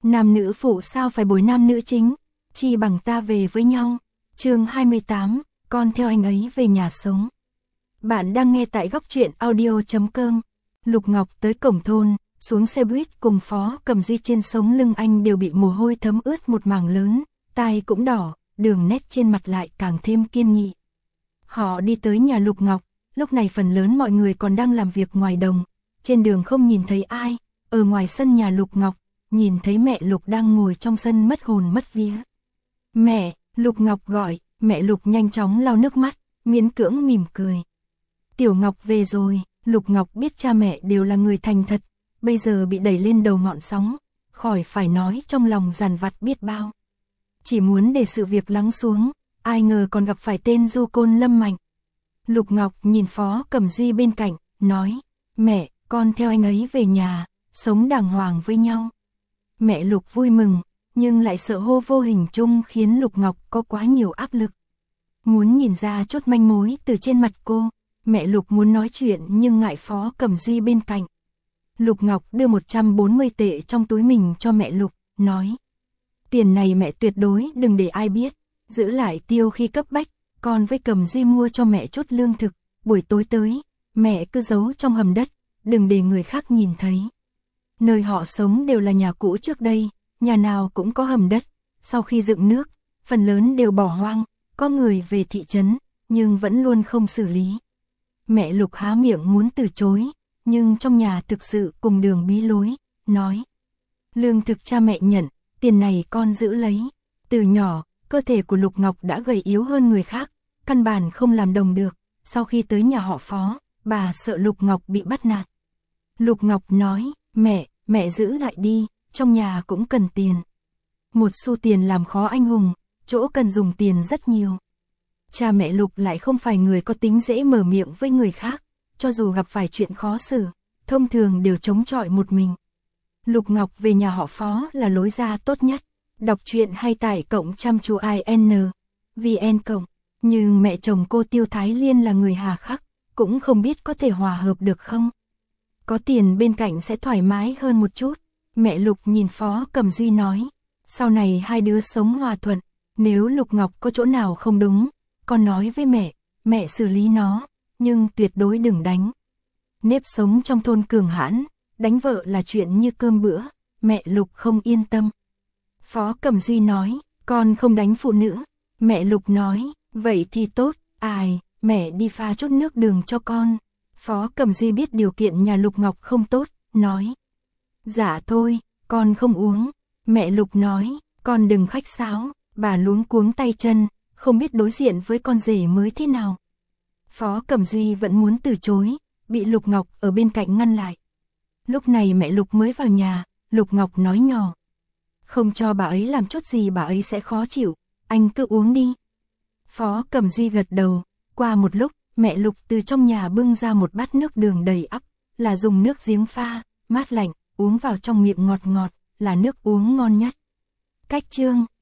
Nam nữ phụ sao phải bồi nam nữ chính, chi bằng ta về với nhau. Chương 28, con theo anh ấy về nhà sống. Bạn đang nghe tại Góc Truyện Audio.com. Lục Ngọc tới cổng thôn, xuống xe buýt cùng Phó Cẩm Duy, trên sống lưng anh đều bị mồ hôi thấm ướt một mảng lớn, tai cũng đỏ, đường nét trên mặt lại càng thêm kiên nghị. Họ đi tới nhà Lục Ngọc, lúc này phần lớn mọi người còn đang làm việc ngoài đồng, trên đường không nhìn thấy ai, ở ngoài sân nhà Lục Ngọc, nhìn thấy mẹ Lục đang ngồi trong sân mất hồn mất vía. Mẹ, Lục Ngọc gọi, mẹ Lục nhanh chóng lau nước mắt, miễn cưỡng mỉm cười. Tiểu Ngọc về rồi. Lục Ngọc biết cha mẹ đều là người thành thật, bây giờ bị đẩy lên đầu ngọn sóng, khỏi phải nói trong lòng dằn vặt biết bao. Chỉ muốn để sự việc lắng xuống, ai ngờ còn gặp phải tên du côn Lâm Mạnh. Lục Ngọc nhìn Phó Cẩm Duy bên cạnh, nói, mẹ, con theo anh ấy về nhà, sống đàng hoàng với nhau. Mẹ Lục vui mừng, nhưng lại sợ hô vô hình chung khiến Lục Ngọc có quá nhiều áp lực. Muốn nhìn ra chút manh mối từ trên mặt cô. Mẹ Lục muốn nói chuyện nhưng ngại Phó Cẩm Duy bên cạnh. Lục Ngọc đưa 140 tệ trong túi mình cho mẹ Lục, nói. Tiền này mẹ tuyệt đối đừng để ai biết, giữ lại tiêu khi cấp bách, con với Cẩm Duy mua cho mẹ chút lương thực, buổi tối tới, mẹ cứ giấu trong hầm đất, đừng để người khác nhìn thấy. Nơi họ sống đều là nhà cũ trước đây, nhà nào cũng có hầm đất, sau khi dựng nước, phần lớn đều bỏ hoang, có người về thị trấn, nhưng vẫn luôn không xử lý. Mẹ Lục há miệng muốn từ chối, nhưng trong nhà thực sự cùng đường bí lối, nói. Lương thực cha mẹ nhận, tiền này con giữ lấy. Từ nhỏ, cơ thể của Lục Ngọc đã gầy yếu hơn người khác, căn bản không làm đồng được. Sau khi tới nhà họ Phó, bà sợ Lục Ngọc bị bắt nạt. Lục Ngọc nói, mẹ giữ lại đi, trong nhà cũng cần tiền. Một xu tiền làm khó anh hùng, chỗ cần dùng tiền rất nhiều. Cha mẹ Lục lại không phải người có tính dễ mở miệng với người khác, cho dù gặp phải chuyện khó xử, thông thường đều chống chọi một mình. Lục Ngọc về nhà họ Phó là lối ra tốt nhất. Đọc truyện hay tải cộng chăm chú IN, VN cộng. Nhưng mẹ chồng cô Tiêu Thái Liên là người hà khắc, cũng không biết có thể hòa hợp được không. Có tiền bên cạnh sẽ thoải mái hơn một chút. Mẹ Lục nhìn Phó Cẩm Duy nói, sau này hai đứa sống hòa thuận, nếu Lục Ngọc có chỗ nào không đúng, con nói với mẹ xử lý nó, nhưng tuyệt đối đừng đánh. Nếp sống trong thôn cường hãn, đánh vợ là chuyện như cơm bữa, mẹ Lục không yên tâm. Phó Cẩm Duy nói, con không đánh phụ nữ. Mẹ Lục nói, vậy thì tốt, mẹ đi pha chút nước đường cho con. Phó Cẩm Duy biết điều kiện nhà Lục Ngọc không tốt, nói. Dạ thôi, con không uống. Mẹ Lục nói, con đừng khách sáo, bà luống cuống tay chân, không biết đối diện với con rể mới thế nào. Phó Cẩm Duy vẫn muốn từ chối, bị Lục Ngọc ở bên cạnh ngăn lại. Lúc này mẹ Lục mới vào nhà, Lục Ngọc nói nhỏ. Không cho bà ấy làm chút gì bà ấy sẽ khó chịu, anh cứ uống đi. Phó Cẩm Duy gật đầu, qua một lúc, mẹ Lục từ trong nhà bưng ra một bát nước đường đầy ắp, là dùng nước giếng pha, mát lạnh, uống vào trong miệng ngọt ngọt, là nước uống ngon nhất. Cách chương